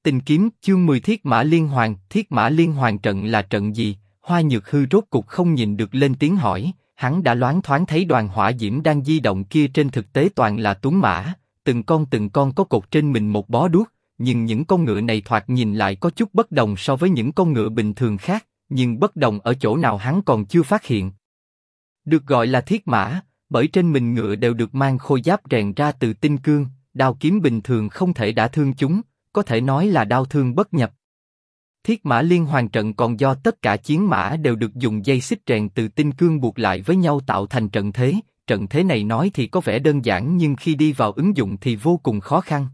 Tình kiếm chương 10 Thiết Mã Liên Hoàn trận là trận gì? Hoa Nhược Hư rốt cục không nhìn được lên tiếng hỏi, hắn đã loáng thoáng thấy đoàn hỏa diễm đang di động kia trên thực tế toàn là tuấn mã, từng con có cột trên mình một bó đuốc, nhưng những con ngựa này thoạt nhìn lại có chút bất đồng so với những con ngựa bình thường khác, nhưng bất đồng ở chỗ nào hắn còn chưa phát hiện. Được gọi là thiết mã, bởi trên mình ngựa đều được mang khôi giáp rèn ra từ tinh cương, đao kiếm bình thường không thể đả thương chúng, có thể nói là đao thương bất nhập. Thiết Mã Liên Hoàn trận còn do tất cả chiến mã đều được dùng dây xích rèn từ tinh cương buộc lại với nhau tạo thành trận thế. Trận thế này nói thì có vẻ đơn giản nhưng khi đi vào ứng dụng thì vô cùng khó khăn.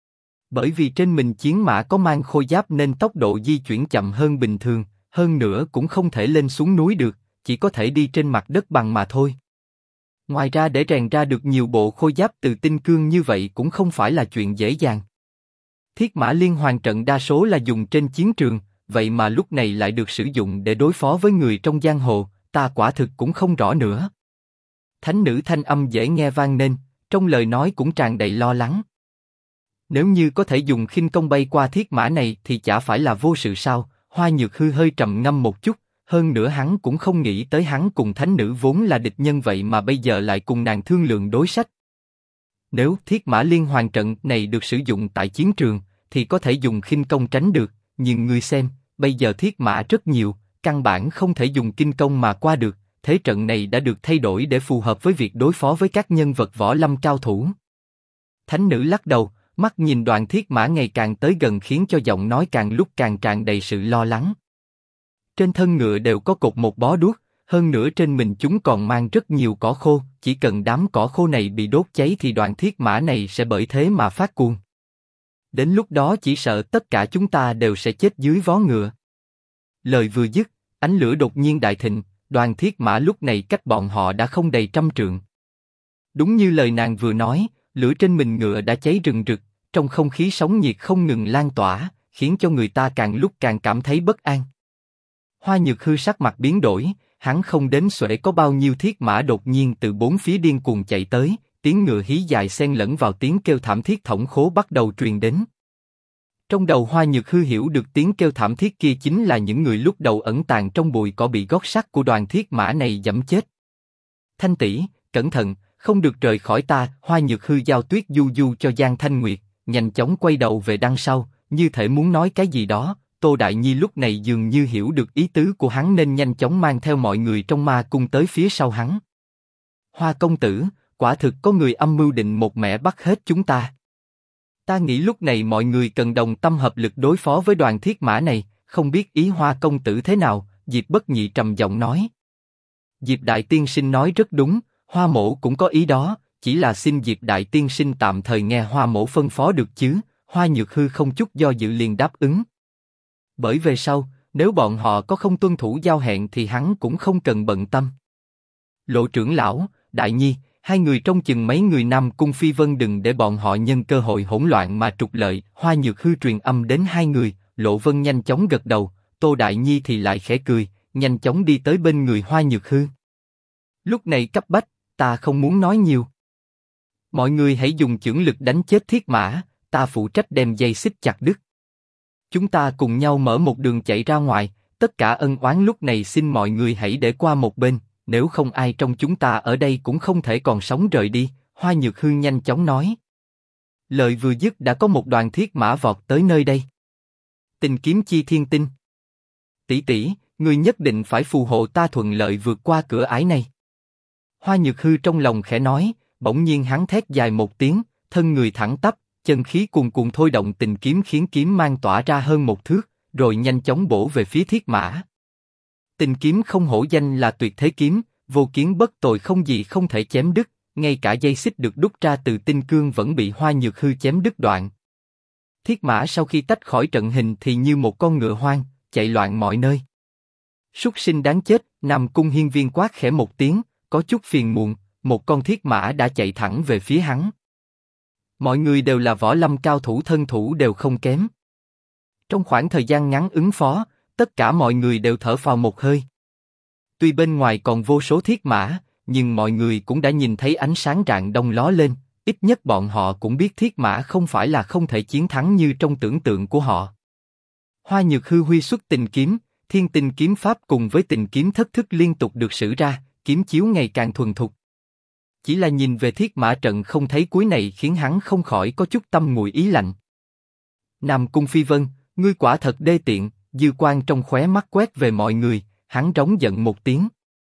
Bởi vì trên mình chiến mã có mang khôi giáp nên tốc độ di chuyển chậm hơn bình thường, hơn nữa cũng không thể lên xuống núi được, chỉ có thể đi trên mặt đất bằng mà thôi. Ngoài ra để rèn ra được nhiều bộ khôi giáp từ tinh cương như vậy cũng không phải là chuyện dễ dàng. Thiết Mã Liên Hoàn trận đa số là dùng trên chiến trường, vậy mà lúc này lại được sử dụng để đối phó với người trong giang hồ, ta quả thực cũng không rõ nữa. Thánh nữ thanh âm dễ nghe vang lên, trong lời nói cũng tràn đầy lo lắng. Nếu như có thể dùng khinh công bay qua thiết mã này thì chả phải là vô sự sao? Hoa Nhược Hư hơi trầm ngâm một chút, hơn nữa hắn cũng không nghĩ tới hắn cùng thánh nữ vốn là địch nhân vậy mà bây giờ lại cùng nàng thương lượng đối sách. Nếu Thiết Mã Liên Hoàn trận này được sử dụng tại chiến trường, thì có thể dùng khinh công tránh được, nhưng ngươi xem, bây giờ thiết mã rất nhiều, căn bản không thể dùng kinh công mà qua được, thế trận này đã được thay đổi để phù hợp với việc đối phó với các nhân vật võ lâm cao thủ. Thánh nữ lắc đầu, mắt nhìn đoàn thiết mã ngày càng tới gần khiến cho giọng nói càng lúc càng tràn đầy sự lo lắng. Trên thân ngựa đều có cột một bó đuốc, hơn nữa trên mình chúng còn mang rất nhiều cỏ khô, chỉ cần đám cỏ khô này bị đốt cháy thì đoàn thiết mã này sẽ bởi thế mà phát cuồng. Đến lúc đó chỉ sợ tất cả chúng ta đều sẽ chết dưới vó ngựa. Lời vừa dứt, ánh lửa đột nhiên đại thịnh, đoàn thiết mã lúc này cách bọn họ đã không đầy 100 trượng. Đúng như lời nàng vừa nói, lửa trên mình ngựa đã cháy rừng rực, trong không khí sóng nhiệt không ngừng lan tỏa, khiến cho người ta càng lúc càng cảm thấy bất an. Hoa Nhược Hư sắc mặt biến đổi, hắn không đến xuể có bao nhiêu thiết mã đột nhiên từ bốn phía điên cuồng chạy tới. Tiếng ngựa hí dài xen lẫn vào tiếng kêu thảm thiết thổng khố bắt đầu truyền đến. Trong đầu Hoa Nhược Hư hiểu được tiếng kêu thảm thiết kia chính là những người lúc đầu ẩn tàng trong bụi cỏ bị gót sắt của đoàn thiết mã này giẫm chết. Thanh tỷ, cẩn thận, không được rời khỏi ta. Hoa Nhược Hư giao tuyết du du cho Giang Thanh Nguyệt, nhanh chóng quay đầu về đằng sau, như thể muốn nói cái gì đó. Tô Đại Nhi lúc này dường như hiểu được ý tứ của hắn nên nhanh chóng mang theo mọi người trong ma cung tới phía sau hắn. Hoa công tử, quả thực có người âm mưu định một mẻ bắt hết chúng ta. Ta nghĩ lúc này mọi người cần đồng tâm hợp lực đối phó với đoàn thiết mã này, không biết ý Hoa công tử thế nào? Diệp Bất Nhị trầm giọng nói. Diệp Đại Tiên Sinh nói rất đúng, Hoa mỗ cũng có ý đó, chỉ là xin Diệp Đại Tiên Sinh tạm thời nghe Hoa mỗ phân phó được chứ? Hoa Nhược Hư không chút do dự liền đáp ứng. Bởi về sau, nếu bọn họ có không tuân thủ giao hẹn thì hắn cũng không cần bận tâm. Lộ trưởng lão, Đại Nhi, hai người trông chừng mấy người Nam Cung Phi Vân đừng để bọn họ nhân cơ hội hỗn loạn mà trục lợi. Hoa Nhược Hư truyền âm đến hai người, Lộ Vân nhanh chóng gật đầu, Tô Đại Nhi thì lại khẽ cười, nhanh chóng đi tới bên người Hoa Nhược Hư. Lúc này cấp bách, ta không muốn nói nhiều. Mọi người hãy dùng chưởng lực đánh chết thiết mã, ta phụ trách đem dây xích chặt đứt. Chúng ta cùng nhau mở một đường chạy ra ngoài, tất cả ân oán lúc này xin mọi người hãy để qua một bên. Nếu không ai trong chúng ta ở đây cũng không thể còn sống rời đi. Hoa Nhược Hư nhanh chóng nói. Lời vừa dứt đã có một đoàn thiết mã vọt tới nơi đây. Tình kiếm chi thiên tinh. Tỷ tỷ, ngươi nhất định phải phù hộ ta thuận lợi vượt qua cửa ải này. Hoa Nhược Hư trong lòng khẽ nói, bỗng nhiên hắn thét dài một tiếng, thân người thẳng tắp, chân khí cuồn cuộn thôi động tình kiếm khiến kiếm mang tỏa ra hơn một thước, rồi nhanh chóng bổ về phía thiết mã. Tình kiếm không hổ danh là tuyệt thế kiếm, vô kiến bất tồi không gì không thể chém đứt, ngay cả dây xích được đúc ra từ tinh cương vẫn bị Hoa Nhược Hư chém đứt đoạn. Thiết mã sau khi tách khỏi trận hình thì như một con ngựa hoang, chạy loạn mọi nơi. Súc sinh đáng chết, Nam Cung Hiên Viên quát khẽ một tiếng, có chút phiền muộn, một con thiết mã đã chạy thẳng về phía hắn. Mọi người đều là võ lâm cao thủ thân thủ đều không kém. Trong khoảng thời gian ngắn ứng phó, tất cả mọi người đều thở phào một hơi. Tuy bên ngoài còn vô số thiết mã, nhưng mọi người cũng đã nhìn thấy ánh sáng rạng đông ló lên, ít nhất bọn họ cũng biết thiết mã không phải là không thể chiến thắng như trong tưởng tượng của họ. Hoa Nhược Hư huy xuất tình kiếm, thiên tình kiếm pháp cùng với tình kiếm thất thức liên tục được sử ra, kiếm chiếu ngày càng thuần thục. Chỉ là nhìn về thiết mã trận không thấy cuối này khiến hắn không khỏi có chút tâm nguội ý lạnh. Nam Cung Phi Vân, ngươi quả thật đê tiện, dư quang trong khóe mắt quét về mọi người, hắn rống giận một tiếng.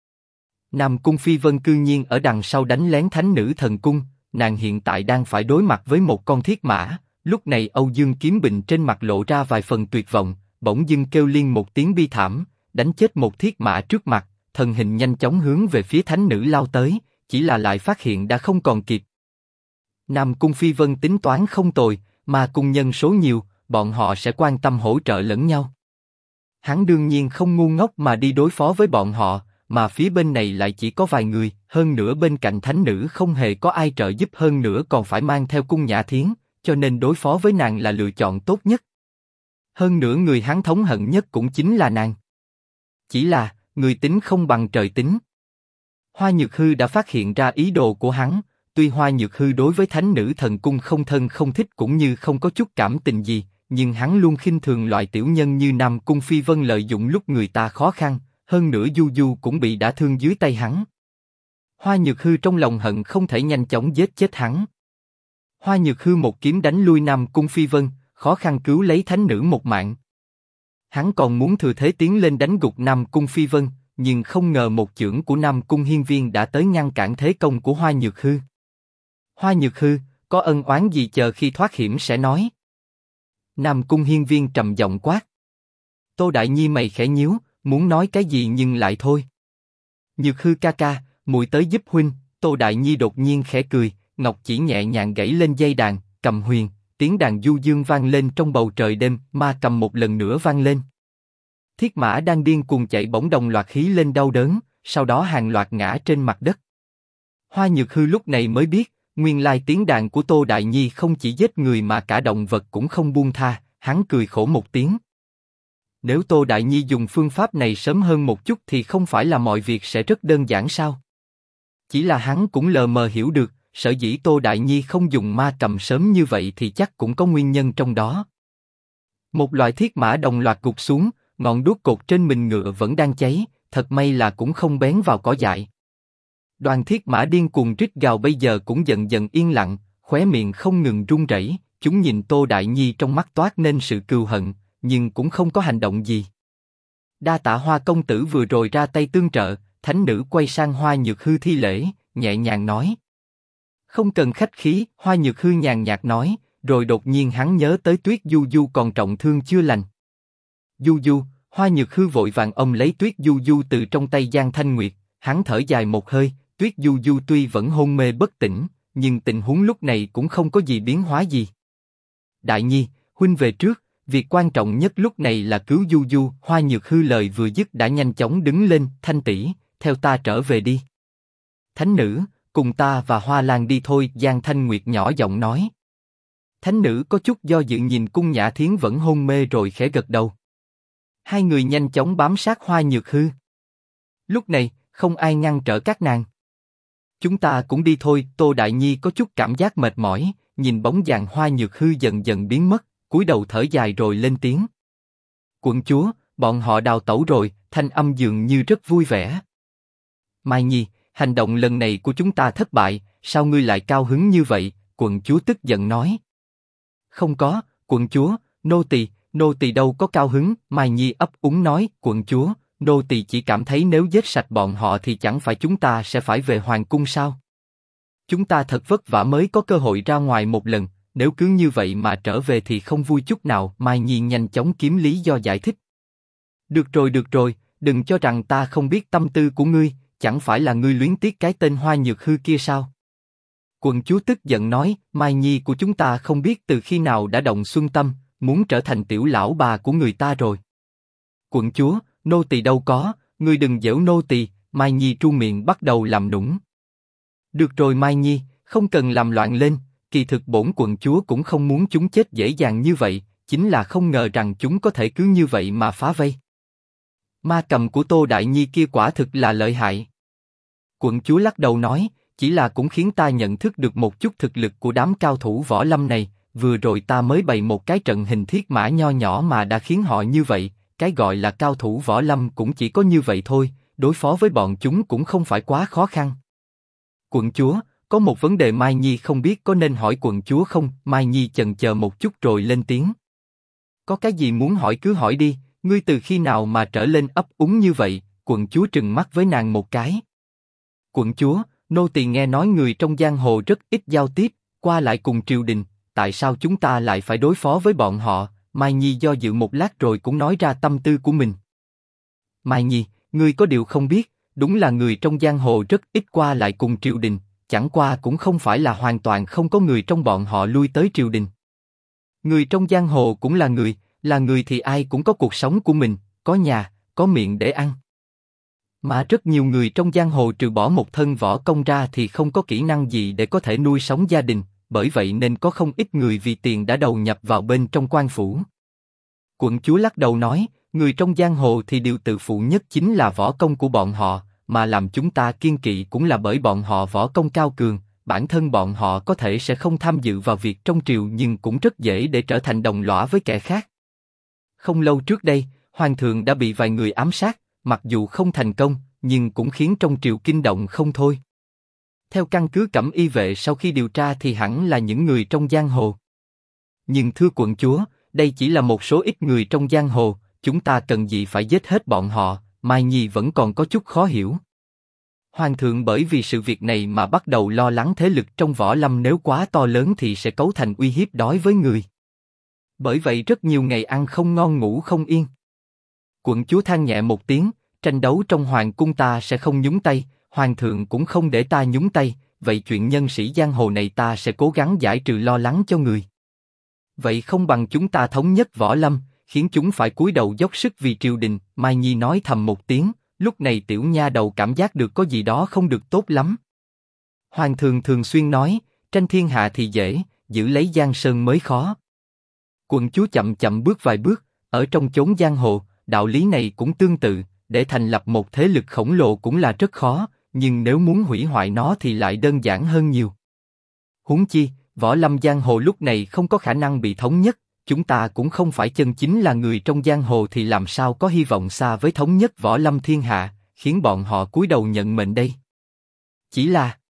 Nam Cung Phi Vân cư nhiên ở đằng sau đánh lén thánh nữ thần cung, nàng hiện tại đang phải đối mặt với một con thiết mã, lúc này Âu Dương Kiếm Bình trên mặt lộ ra vài phần tuyệt vọng, bỗng dưng kêu liên một tiếng bi thảm, đánh chết một thiết mã trước mặt, thân hình nhanh chóng hướng về phía thánh nữ lao tới, chỉ là lại phát hiện đã không còn kịp. Nam Cung Phi Vân tính toán không tồi, mà cùng nhân số nhiều, bọn họ sẽ quan tâm hỗ trợ lẫn nhau. Hắn đương nhiên không ngu ngốc mà đi đối phó với bọn họ, mà phía bên này lại chỉ có vài người, hơn nữa bên cạnh thánh nữ không hề có ai trợ giúp, hơn nữa còn phải mang theo Cung Nhã Thiến, cho nên đối phó với nàng là lựa chọn tốt nhất. Hơn nữa người hắn thống hận nhất cũng chính là nàng. Chỉ là, người tính không bằng trời tính. Hoa Nhược Hư đã phát hiện ra ý đồ của hắn, tuy Hoa Nhược Hư đối với thánh nữ thần cung không thân không thích cũng như không có chút cảm tình gì, nhưng hắn luôn khinh thường loại tiểu nhân như Nam Cung Phi Vân lợi dụng lúc người ta khó khăn, hơn nữa Du Du cũng bị đả thương dưới tay hắn. Hoa Nhược Hư trong lòng hận không thể nhanh chóng giết chết hắn. Hoa Nhược Hư một kiếm đánh lui Nam Cung Phi Vân, khó khăn cứu lấy thánh nữ một mạng. Hắn còn muốn thừa thế tiến lên đánh gục Nam Cung Phi Vân, nhưng không ngờ một chưởng của Nam Cung Hiên Viên đã tới ngăn cản thế công của Hoa Nhược Hư. Hoa Nhược Hư, có ân oán gì chờ khi thoát hiểm sẽ nói. Nam Cung Hiên Viên trầm giọng quát. Tô Đại Nhi mày khẽ nhíu, muốn nói cái gì nhưng lại thôi. Nhược Hư ca ca, muội tới giúp huynh. Tô Đại Nhi đột nhiên khẽ cười, ngọc chỉ nhẹ nhàng gảy lên dây đàn, cầm huyền, tiếng đàn du dương vang lên trong bầu trời đêm, ma cầm một lần nữa vang lên. Thiết mã đang điên cuồng chạy bỗng đồng loạt hí lên đau đớn, sau đó hàng loạt ngã trên mặt đất. Hoa Nhược Hư lúc này mới biết, nguyên lai tiếng đàn của Tô Đại Nhi không chỉ giết người mà cả động vật cũng không buông tha, hắn cười khổ một tiếng. Nếu Tô Đại Nhi dùng phương pháp này sớm hơn một chút thì không phải là mọi việc sẽ rất đơn giản sao? Chỉ là hắn cũng lờ mờ hiểu được, sở dĩ Tô Đại Nhi không dùng ma cầm sớm như vậy thì chắc cũng có nguyên nhân trong đó. Một loài thiết mã đồng loạt gục xuống, ngọn đuốc cột trên mình ngựa vẫn đang cháy, thật may là cũng không bén vào cỏ dại. Đoàn thiết mã điên cuồng rít gào bây giờ cũng dần dần yên lặng, khóe miệng không ngừng run rẩy. Chúng nhìn Tô Đại Nhi trong mắt toát nên sự cừu hận, nhưng cũng không có hành động gì. Đa tạ Hoa công tử vừa rồi ra tay tương trợ. Thánh nữ quay sang Hoa Nhược Hư thi lễ, nhẹ nhàng nói. Không cần khách khí, Hoa Nhược Hư nhàn nhạt nói, rồi đột nhiên hắn nhớ tới Tuyết Du Du còn trọng thương chưa lành. Du Du, Hoa Nhược Hư vội vàng ôm lấy Tuyết Du Du từ trong tay Giang Thanh Nguyệt, hắn thở dài một hơi, Tuyết Du Du tuy vẫn hôn mê bất tỉnh, nhưng tình huống lúc này cũng không có gì biến hóa gì. Đại Nhi, huynh về trước, việc quan trọng nhất lúc này là cứu Du Du. Hoa Nhược Hư lời vừa dứt đã nhanh chóng đứng lên, Thanh tỷ, theo ta trở về đi. Thánh nữ, cùng ta và Hoa Lan đi thôi, Giang Thanh Nguyệt nhỏ giọng nói. Thánh nữ có chút do dự nhìn Cung Nhã Thiến vẫn hôn mê rồi khẽ gật đầu. Hai người nhanh chóng bám sát Hoa Nhược Hư. Lúc này, không ai ngăn trở các nàng. Chúng ta cũng đi thôi. Tô Đại Nhi có chút cảm giác mệt mỏi, nhìn bóng dáng Hoa Nhược Hư dần dần biến mất, cúi đầu thở dài rồi lên tiếng. Quận chúa, bọn họ đào tẩu rồi, thanh âm dường như rất vui vẻ. Mai Nhi, hành động lần này của chúng ta thất bại, sao ngươi lại cao hứng như vậy? Quận chúa tức giận nói. Không có, quận chúa, nô tỳ đâu có cao hứng. Mai Nhi ấp úng nói, quận chúa, nô tỳ chỉ cảm thấy nếu giết sạch bọn họ thì chẳng phải chúng ta sẽ phải về hoàng cung sao? Chúng ta thật vất vả mới có cơ hội ra ngoài một lần, nếu cứ như vậy mà trở về thì không vui chút nào. Mai Nhi nhanh chóng kiếm lý do giải thích. Được rồi, đừng cho rằng ta không biết tâm tư của ngươi, chẳng phải là ngươi luyến tiếc cái tên Hoa Nhược Hư kia sao? Quận chúa tức giận nói, Mai Nhi của chúng ta không biết từ khi nào đã động xuân tâm, muốn trở thành tiểu lão bà của người ta rồi. Quận chúa, nô tỳ đâu có, ngươi đừng giễu nô tỳ. Mai Nhi tru miệng bắt đầu làm nũng. Được rồi Mai Nhi, không cần làm loạn lên, kỳ thực bổn quận chúa cũng không muốn chúng chết dễ dàng như vậy, chính là không ngờ rằng chúng có thể cứ như vậy mà phá vây. Ma cầm của Tô Đại Nhi kia quả thực là lợi hại. Quận chúa lắc đầu nói, chỉ là cũng khiến ta nhận thức được một chút thực lực của đám cao thủ võ lâm này. Vừa rồi ta mới bày một cái trận hình thiết mã nho nhỏ mà đã khiến họ như vậy. Cái gọi là cao thủ võ lâm cũng chỉ có như vậy thôi, đối phó với bọn chúng cũng không phải quá khó khăn. Quận chúa, có một vấn đề Mai Nhi không biết có nên hỏi quận chúa không? Mai Nhi chần chờ một chút rồi lên tiếng. Có cái gì muốn hỏi cứ hỏi đi, ngươi từ khi nào mà trở lên ấp úng như vậy? Quận chúa trừng mắt với nàng một cái. Quận chúa, nô tỳ nghe nói người trong giang hồ rất ít giao tiếp, qua lại cùng triều đình, tại sao chúng ta lại phải đối phó với bọn họ? Mai Nhi do dự một lát rồi cũng nói ra tâm tư của mình. Mai Nhi, ngươi có điều không biết, đúng là người trong giang hồ rất ít qua lại cùng triều đình, chẳng qua cũng không phải là hoàn toàn không có người trong bọn họ lui tới triều đình. Người trong giang hồ cũng là người thì ai cũng có cuộc sống của mình, có nhà, có miệng để ăn. Mà rất nhiều người trong giang hồ trừ bỏ một thân võ công ra thì không có kỹ năng gì để có thể nuôi sống gia đình, bởi vậy nên có không ít người vì tiền đã đầu nhập vào bên trong quan phủ. Quận chúa lắc đầu nói, người trong giang hồ thì điều tự phụ nhất chính là võ công của bọn họ, mà làm chúng ta kiêng kỵ cũng là bởi bọn họ võ công cao cường, bản thân bọn họ có thể sẽ không tham dự vào việc trong triều nhưng cũng rất dễ để trở thành đồng lõa với kẻ khác. Không lâu trước đây, hoàng thượng đã bị vài người ám sát, mặc dù không thành công, nhưng cũng khiến trong triều kinh động không thôi. Theo căn cứ Cẩm Y vệ sau khi điều tra thì hẳn là những người trong giang hồ. Nhưng thưa quận chúa, đây chỉ là một số ít người trong giang hồ, chúng ta cần gì phải giết hết bọn họ? Mai Nhi vẫn còn có chút khó hiểu. Hoàng thượng bởi vì sự việc này mà bắt đầu lo lắng thế lực trong võ lâm nếu quá to lớn thì sẽ cấu thành uy hiếp đối với người. Bởi vậy rất nhiều ngày ăn không ngon ngủ không yên. Quận chúa than nhẹ một tiếng, tranh đấu trong hoàng cung ta sẽ không nhúng tay, hoàng thượng cũng không để ta nhúng tay, vậy chuyện nhân sĩ giang hồ này ta sẽ cố gắng giải trừ lo lắng cho người. Vậy không bằng chúng ta thống nhất võ lâm, khiến chúng phải cúi đầu dốc sức vì triều đình. Mai Nhi nói thầm một tiếng, lúc này tiểu nha đầu cảm giác được có gì đó không được tốt lắm. Hoàng thượng thường xuyên nói, tranh thiên hạ thì dễ, giữ lấy giang sơn mới khó. Quận chúa chậm chậm bước vài bước, ở trong chốn giang hồ, đạo lý này cũng tương tự, để thành lập một thế lực khổng lồ cũng là rất khó, nhưng nếu muốn hủy hoại nó thì lại đơn giản hơn nhiều. Huống chi, võ lâm giang hồ lúc này không có khả năng bị thống nhất, chúng ta cũng không phải chân chính là người trong giang hồ thì làm sao có hy vọng xa với thống nhất võ lâm thiên hạ, khiến bọn họ cúi đầu nhận mệnh đây. Chỉ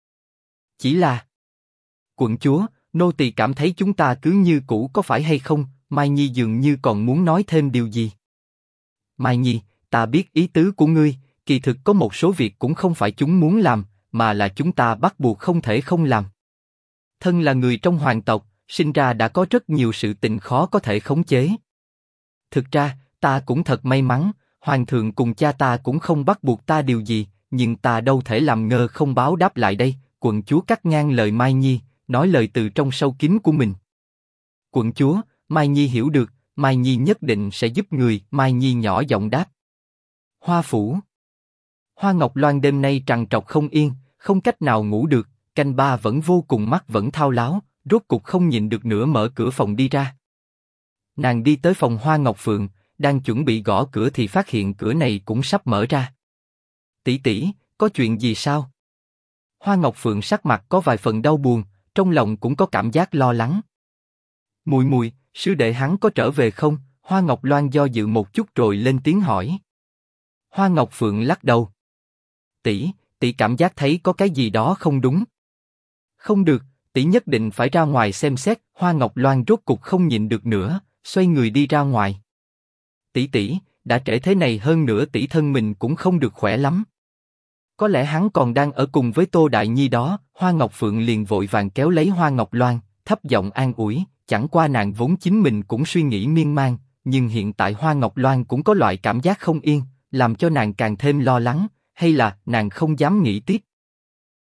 là... Quận chúa, nô tỳ cảm thấy chúng ta cứ như cũ có phải hay không? Mai Nhi dường như còn muốn nói thêm điều gì. Mai Nhi, ta biết ý tứ của ngươi, kỳ thực có một số việc cũng không phải chúng muốn làm, mà là chúng ta bắt buộc không thể không làm. Thân là người trong hoàng tộc, sinh ra đã có rất nhiều sự tình khó có thể khống chế. Thực ra, ta cũng thật may mắn, hoàng thượng cùng cha ta cũng không bắt buộc ta điều gì, nhưng ta đâu thể làm ngơ không báo đáp lại đây. Quận chúa cắt ngang lời Mai Nhi, nói lời từ trong sâu kín của mình. Quận chúa, Mai Nhi hiểu được, Mai Nhi nhất định sẽ giúp người. Mai Nhi nhỏ giọng đáp. Hoa phủ. Hoa Ngọc Loan đêm nay trằn trọc không yên, không cách nào ngủ được, canh ba vẫn vô cùng mắt vẫn thao láo, rốt cục không nhịn được nữa mở cửa phòng đi ra. Nàng đi tới phòng Hoa Ngọc Phượng, đang chuẩn bị gõ cửa thì phát hiện cửa này cũng sắp mở ra. Tỷ tỷ, có chuyện gì sao? Hoa Ngọc Phượng sắc mặt có vài phần đau buồn, trong lòng cũng có cảm giác lo lắng. Mùi mùi, sư đệ hắn có trở về không? Hoa Ngọc Loan do dự một chút rồi lên tiếng hỏi. Hoa Ngọc Phượng lắc đầu. Tỷ cảm giác thấy có cái gì đó không đúng. Không được, tỷ nhất định phải ra ngoài xem xét. Hoa Ngọc Loan rốt cục không nhịn được nữa, xoay người đi ra ngoài. Tỷ, đã trễ thế này hơn nữa tỷ thân mình cũng không được khỏe lắm. Có lẽ hắn còn đang ở cùng với Tô Đại Nhi đó. Hoa Ngọc Phượng liền vội vàng kéo lấy Hoa Ngọc Loan, thấp giọng an ủi. Chẳng qua nàng vốn chính mình cũng suy nghĩ miên man, nhưng hiện tại Hoa Ngọc Loan cũng có loại cảm giác không yên, làm cho nàng càng thêm lo lắng, hay là nàng không dám nghĩ tiếp.